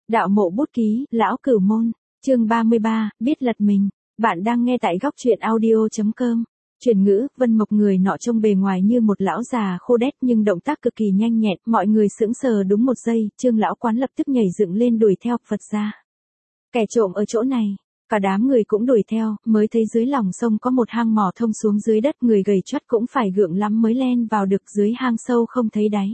Đạo mộ bút ký, Lão Cửu Môn, chương 33, biết lật mình. Bạn đang nghe tại góc truyện audio.com. Chuyển ngữ, Vân Mộc người nọ trông bề ngoài như một lão già khô đét nhưng động tác cực kỳ nhanh nhẹn, mọi người sững sờ đúng một giây, Trương lão quán lập tức nhảy dựng lên đuổi theo, Phật ra. Kẻ trộm ở chỗ này, cả đám người cũng đuổi theo, mới thấy dưới lòng sông có một hang mỏ thông xuống dưới đất, người gầy choắt cũng phải gượng lắm mới len vào được, dưới hang sâu không thấy đáy.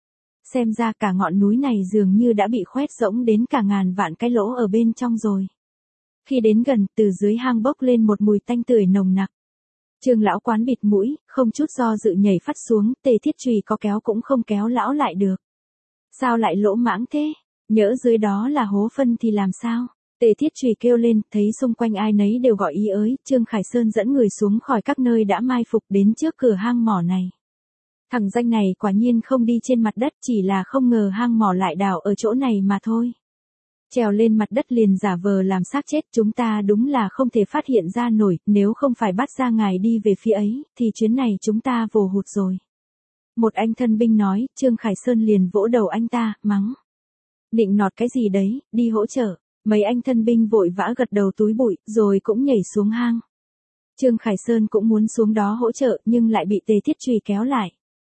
Xem ra cả ngọn núi này dường như đã bị khoét rỗng đến cả ngàn vạn cái lỗ ở bên trong rồi. Khi đến gần, từ dưới hang bốc lên một mùi tanh tưởi nồng nặc. Trương lão quán bịt mũi, không chút do dự nhảy phắt xuống, Tề Thiết Chùy có kéo cũng không kéo lão lại được. Sao lại lỗ mãng thế? Nhỡ dưới đó là hố phân thì làm sao? Tề Thiết Chùy kêu lên, thấy xung quanh ai nấy đều gọi ý ới, Trương Khải Sơn dẫn người xuống khỏi các nơi đã mai phục đến trước cửa hang mỏ này. Thằng danh này quả nhiên không đi trên mặt đất, chỉ là không ngờ hang mỏ lại đào ở chỗ này mà thôi. Trèo lên mặt đất liền giả vờ làm xác chết, chúng ta đúng là không thể phát hiện ra nổi, nếu không phải bắt ra ngài đi về phía ấy, thì chuyến này chúng ta vồ hụt rồi. Một anh thân binh nói, Trương Khải Sơn liền vỗ đầu anh ta, mắng. Định nọt cái gì đấy, đi hỗ trợ. Mấy anh thân binh vội vã gật đầu túi bụi, rồi cũng nhảy xuống hang. Trương Khải Sơn cũng muốn xuống đó hỗ trợ, nhưng lại bị Tề Thiết Chùy kéo lại.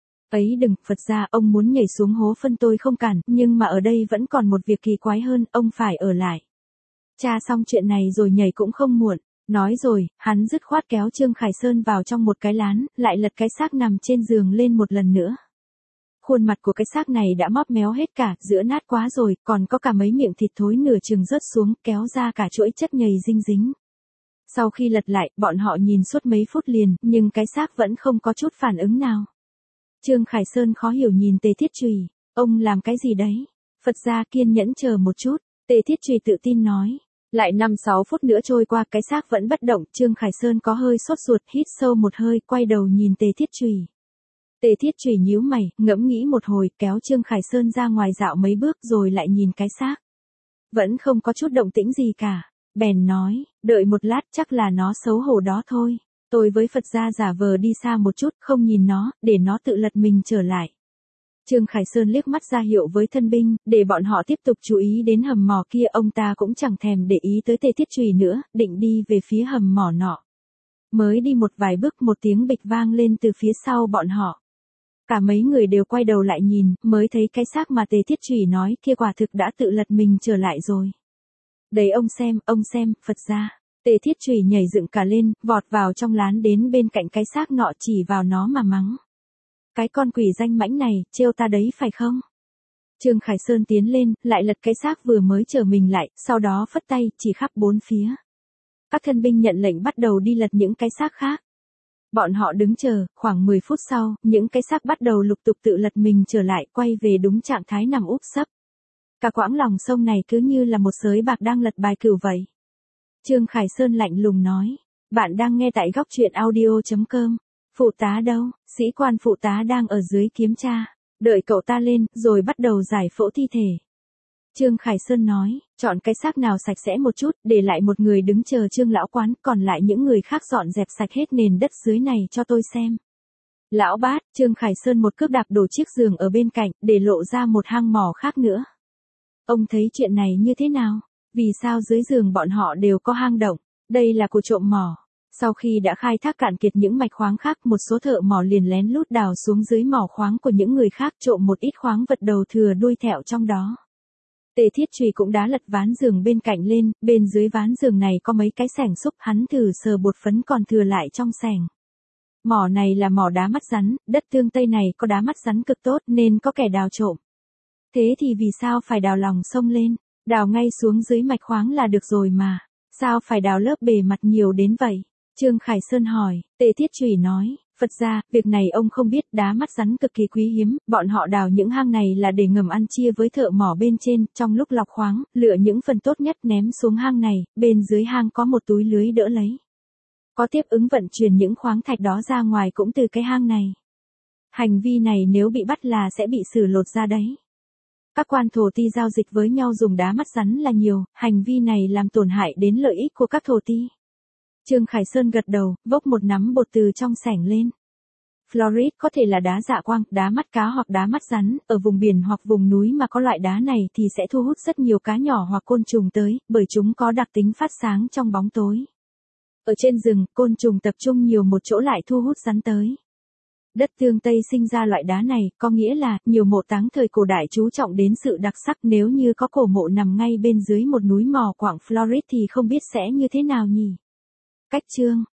Ấy đừng, Phật ra, ông muốn nhảy xuống hố phân tôi không cản, nhưng mà ở đây vẫn còn một việc kỳ quái hơn, ông phải ở lại. Tra xong chuyện này rồi nhảy cũng không muộn. Nói rồi, hắn dứt khoát kéo Trương Khải Sơn vào trong một cái lán, lại lật cái xác nằm trên giường lên một lần nữa. Khuôn mặt của cái xác này đã móp méo hết cả, giữa nát quá rồi, còn có cả mấy miệng thịt thối nửa chừng rớt xuống, kéo ra cả chuỗi chất nhầy dinh dính. Sau khi lật lại, bọn họ nhìn suốt mấy phút liền, nhưng cái xác vẫn không có chút phản ứng nào. Trương Khải Sơn khó hiểu nhìn Tề Thiết Chùy, ông làm cái gì đấy? Phật ra kiên nhẫn chờ một chút, Tề Thiết Chùy tự tin nói. Lại 5-6 phút nữa trôi qua, cái xác vẫn bất động, Trương Khải Sơn có hơi sốt ruột, hít sâu một hơi, quay đầu nhìn Tề Thiết Chùy. Tề Thiết Chùy nhíu mày, ngẫm nghĩ một hồi, kéo Trương Khải Sơn ra ngoài dạo mấy bước rồi lại nhìn cái xác. Vẫn không có chút động tĩnh gì cả, bèn nói, đợi một lát chắc là nó xấu hổ đó thôi. Tôi với Phật gia giả vờ đi xa một chút, không nhìn nó, để nó tự lật mình trở lại. Trương Khải Sơn liếc mắt ra hiệu với thân binh, để bọn họ tiếp tục chú ý đến hầm mỏ kia, ông ta cũng chẳng thèm để ý tới Tề Thiết Chùy nữa, định đi về phía hầm mỏ nọ. Mới đi một vài bước, một tiếng bịch vang lên từ phía sau bọn họ. Cả mấy người đều quay đầu lại nhìn, mới thấy cái xác mà Tề Thiết Chùy nói kia quả thực đã tự lật mình trở lại rồi. Đấy ông xem, Phật gia. Tề Thiết Chùy nhảy dựng cả lên, vọt vào trong lán đến bên cạnh cái xác nọ, chỉ vào nó mà mắng. Cái con quỷ danh mãnh này, trêu ta đấy phải không? Trương Khải Sơn tiến lên, lại lật cái xác vừa mới trở mình lại, sau đó phất tay, chỉ khắp bốn phía. Các thân binh nhận lệnh bắt đầu đi lật những cái xác khác. Bọn họ đứng chờ, khoảng 10 phút sau, những cái xác bắt đầu lục tục tự lật mình trở lại, quay về đúng trạng thái nằm úp sấp. Cả quãng lòng sông này cứ như là một sới bạc đang lật bài cửu vậy. Trương Khải Sơn lạnh lùng nói, bạn đang nghe tại góc truyện audio.com. Phụ tá đâu? Sĩ quan phụ tá đang ở dưới kiếm tra. Đợi cậu ta lên, rồi bắt đầu giải phẫu thi thể. Trương Khải Sơn nói, chọn cái xác nào sạch sẽ một chút, để lại một người đứng chờ Trương lão quán, còn lại những người khác dọn dẹp sạch hết nền đất dưới này cho tôi xem. Lão bát, Trương Khải Sơn một cước đạp đổ chiếc giường ở bên cạnh, để lộ ra một hang mỏ khác nữa. Ông thấy chuyện này như thế nào? Vì sao dưới giường bọn họ đều có hang động? Đây là của trộm mỏ. Sau khi đã khai thác cạn kiệt những mạch khoáng khác, một số thợ mỏ liền lén lút đào xuống dưới mỏ khoáng của những người khác, trộm một ít khoáng vật đầu thừa đuôi thẹo trong đó. Tề Thiết Chùy cũng đã lật ván giường bên cạnh lên, bên dưới ván giường này có mấy cái xẻng xúc, hắn thử sờ bột phấn còn thừa lại trong xẻng. Mỏ này là mỏ đá mắt rắn, đất Tương Tây này có đá mắt rắn cực tốt nên có kẻ đào trộm. Thế thì vì sao phải đào lòng sông lên? Đào ngay xuống dưới mạch khoáng là được rồi mà. Sao phải đào lớp bề mặt nhiều đến vậy? Trương Khải Sơn hỏi. Tề Thiết Chùy nói, Phật ra, việc này ông không biết, đá mắt rắn cực kỳ quý hiếm, bọn họ đào những hang này là để ngầm ăn chia với thợ mỏ bên trên, trong lúc lọc khoáng, lựa những phần tốt nhất ném xuống hang này, bên dưới hang có một túi lưới đỡ lấy. Có tiếp ứng vận chuyển những khoáng thạch đó ra ngoài cũng từ cái hang này. Hành vi này nếu bị bắt là sẽ bị xử lột ra đấy. Các quan thổ ti giao dịch với nhau dùng đá mắt rắn là nhiều, hành vi này làm tổn hại đến lợi ích của các thổ ti. Trương Khải Sơn gật đầu, vốc một nắm bột từ trong xẻng lên. Fluorite có thể là đá dạ quang, đá mắt cá hoặc đá mắt rắn, ở vùng biển hoặc vùng núi mà có loại đá này thì sẽ thu hút rất nhiều cá nhỏ hoặc côn trùng tới, bởi chúng có đặc tính phát sáng trong bóng tối. Ở trên rừng, côn trùng tập trung nhiều một chỗ lại thu hút rắn tới. Đất Tương Tây sinh ra loại đá này, có nghĩa là, nhiều mộ táng thời cổ đại chú trọng đến sự đặc sắc, nếu như có cổ mộ nằm ngay bên dưới một núi mỏ quặng fluorite thì không biết sẽ như thế nào nhỉ? Cách chương